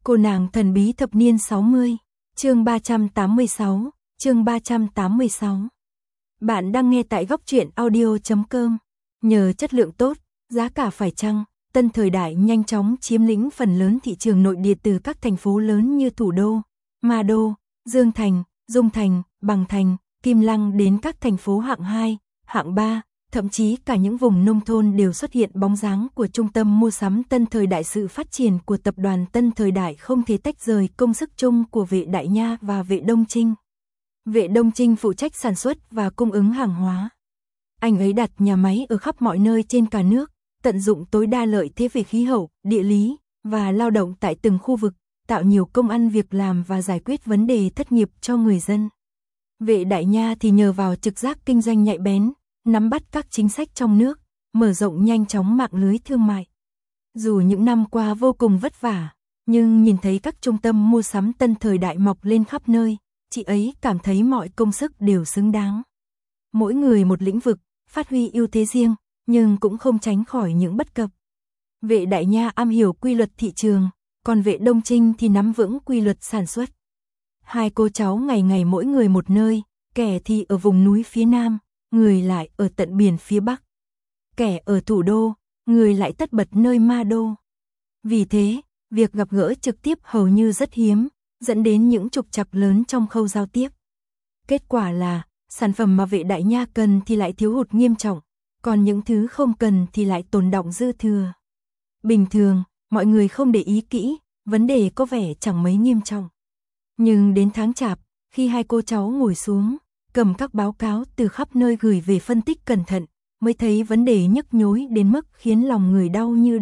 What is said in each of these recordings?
Cô nàng thần bí thập niên 60, chương 386, chương 386. Bạn đang nghe tại góc truyện audio.com. Nhờ chất lượng tốt, giá cả phải chăng, Tân Thời Đại nhanh chóng chiếm lĩnh phần lớn thị trường nội địa từ các thành phố lớn như Thủ Đô, Ma Đô, Dương Thành, Dung Thành, Bằng Thành, Kim Lăng đến các thành phố hạng 2, hạng 3, thậm chí cả những vùng nông thôn đều xuất hiện bóng dáng của trung tâm mua sắm Tân Thời Đại. Sự phát triển của tập đoàn Tân Thời Đại không thể tách rời công sức chung của Vệ Đại Nha và Vệ Đông Trinh. Vệ Đông Trinh phụ trách sản xuất và cung ứng hàng hóa. Anh ấy đặt nhà máy ở khắp mọi nơi trên cả nước, tận dụng tối đa lợi thế về khí hậu, địa lý và lao động tại từng khu vực, tạo nhiều công ăn việc làm và giải quyết vấn đề thất nghiệp cho người dân. Vệ Đại Nha thì nhờ vào trực giác kinh doanh nhạy bén, nắm bắt các chính sách trong nước, mở rộng nhanh chóng mạng lưới thương mại. Dù những năm qua vô cùng vất vả, nhưng nhìn thấy các trung tâm mua sắm Tân Thời Đại mọc lên khắp nơi, chị ấy cảm thấy mọi công sức đều xứng đáng. Mỗi người một lĩnh vực, phát huy ưu thế riêng, nhưng cũng không tránh khỏi những bất cập. Vệ Đại Nha am hiểu quy luật thị trường, còn Vệ Đông Trinh thì nắm vững quy luật sản xuất. Hai cô cháu ngày ngày mỗi người một nơi, kẻ thì ở vùng núi phía Nam, người lại ở tận biển phía Bắc. Kẻ ở Thủ Đô, người lại tất bật nơi Ma Đô. Vì thế, việc gặp gỡ trực tiếp hầu như rất hiếm, dẫn đến những trục trặc lớn trong khâu giao tiếp. Kết quả là, sản phẩm mà Vệ Đại Nha cần thì lại thiếu hụt nghiêm trọng, còn những thứ không cần thì lại tồn đọng dư thừa. Bình thường, mọi người không để ý kỹ, vấn đề có vẻ chẳng mấy nghiêm trọng. Nhưng đến tháng Chạp, khi hai cô cháu ngồi xuống, cầm các báo cáo từ khắp nơi gửi về phân tích cẩn thận, mới thấy vấn đề nhức nhối đến mức khiến lòng người đau như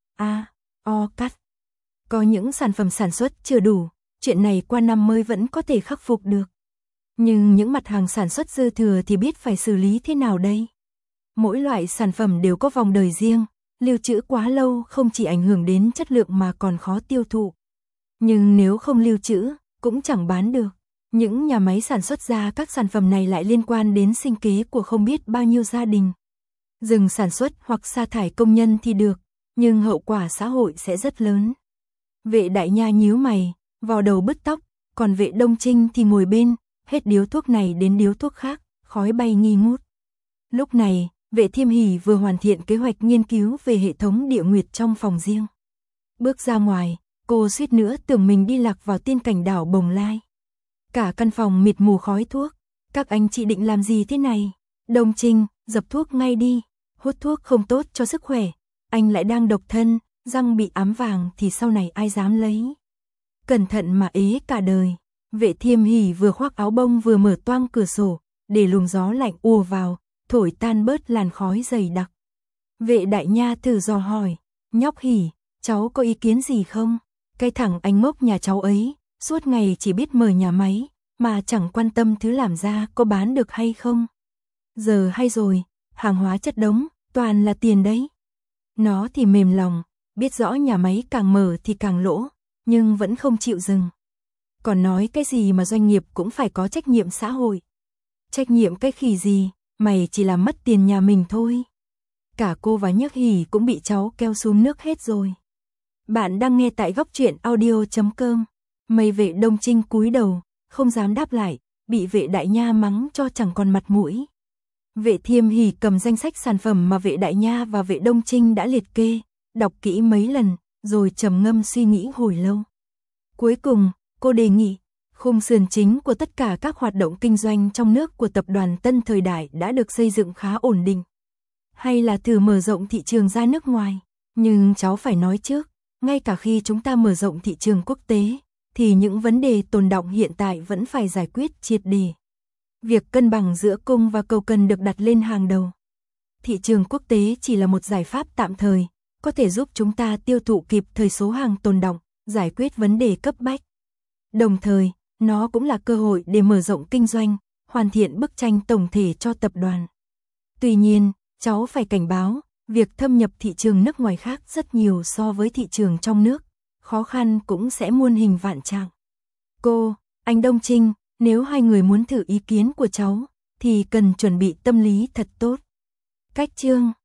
o cắt. Có những sản phẩm sản xuất chưa đủ, chuyện này qua năm mới vẫn có thể khắc phục được. Nhưng những mặt hàng sản xuất dư thừa thì biết phải xử lý thế nào đây? Mỗi loại sản phẩm đều có vòng đời riêng, lưu trữ quá lâu không chỉ ảnh hưởng đến chất lượng mà còn khó tiêu thụ. Nhưng nếu không lưu trữ, cũng chẳng bán được. Những nhà máy sản xuất ra các sản phẩm này lại liên quan đến sinh kế của không biết bao nhiêu gia đình. Dừng sản xuất hoặc sa thải công nhân thì được, nhưng hậu quả xã hội sẽ rất lớn. Vệ Đại Nha nhíu mày, vò đầu bứt tóc, còn Vệ Đông Trinh thì ngồi bên, hết điếu thuốc này đến điếu thuốc khác, khói bay nghi ngút. Lúc này, Vệ Thiêm Hỷ vừa hoàn thiện kế hoạch nghiên cứu về hệ thống địa nguyệt trong phòng riêng. Bước ra ngoài, cô suýt nữa tưởng mình đi lạc vào tiên cảnh đảo Bồng Lai. Cả căn phòng mịt mù khói thuốc, các anh chị định làm gì thế này? Đông Trinh, dập thuốc ngay đi, hút thuốc không tốt cho sức khỏe, anh lại đang độc thân, răng bị ám vàng thì sau này ai dám lấy. Cẩn thận mà ế cả đời. Vệ Thiêm Hỷ vừa khoác áo bông vừa mở toang cửa sổ, để luồng gió lạnh ùa vào, thổi tan bớt làn khói dày đặc. Vệ Đại Nha thử dò hỏi, nhóc Hỷ, cháu có ý kiến gì không? Cái thằng anh ngốc nhà cháu ấy, suốt ngày chỉ biết mở nhà máy, mà chẳng quan tâm thứ làm ra có bán được hay không. Giờ hay rồi, hàng hóa chất đống, toàn là tiền đấy. Nó thì mềm lòng, biết rõ nhà máy càng mở thì càng lỗ, nhưng vẫn không chịu dừng. Còn nói cái gì mà doanh nghiệp cũng phải có trách nhiệm xã hội. Trách nhiệm cái khỉ gì, mày chỉ làm mất tiền nhà mình thôi. Cả cô và Nhức Hỷ cũng bị cháu kéo xuống nước hết rồi. Bạn đang nghe tại góc truyện audio.com. Mây Vệ Đông Trinh cúi đầu, không dám đáp lại, bị Vệ Đại Nha mắng cho chẳng còn mặt mũi. Vệ Thiêm Hỷ cầm danh sách sản phẩm mà Vệ Đại Nha và Vệ Đông Trinh đã liệt kê, đọc kỹ mấy lần, rồi trầm ngâm suy nghĩ hồi lâu. Cuối cùng, cô đề nghị, khung sườn chính của tất cả các hoạt động kinh doanh trong nước của tập đoàn Tân Thời Đại đã được xây dựng khá ổn định. Hay là thử mở rộng thị trường ra nước ngoài? Nhưng cháu phải nói trước, ngay cả khi chúng ta mở rộng thị trường quốc tế, thì những vấn đề tồn đọng hiện tại vẫn phải giải quyết triệt để. Việc cân bằng giữa cung và cầu cần được đặt lên hàng đầu. Thị trường quốc tế chỉ là một giải pháp tạm thời, có thể giúp chúng ta tiêu thụ kịp thời số hàng tồn đọng, giải quyết vấn đề cấp bách. Đồng thời, nó cũng là cơ hội để mở rộng kinh doanh, hoàn thiện bức tranh tổng thể cho tập đoàn. Tuy nhiên, cháu phải cảnh báo, việc thâm nhập thị trường nước ngoài khác rất nhiều so với thị trường trong nước, khó khăn cũng sẽ muôn hình vạn trạng. Cô, anh Đông Trinh, nếu hai người muốn thử ý kiến của cháu, thì cần chuẩn bị tâm lý thật tốt. Cách chương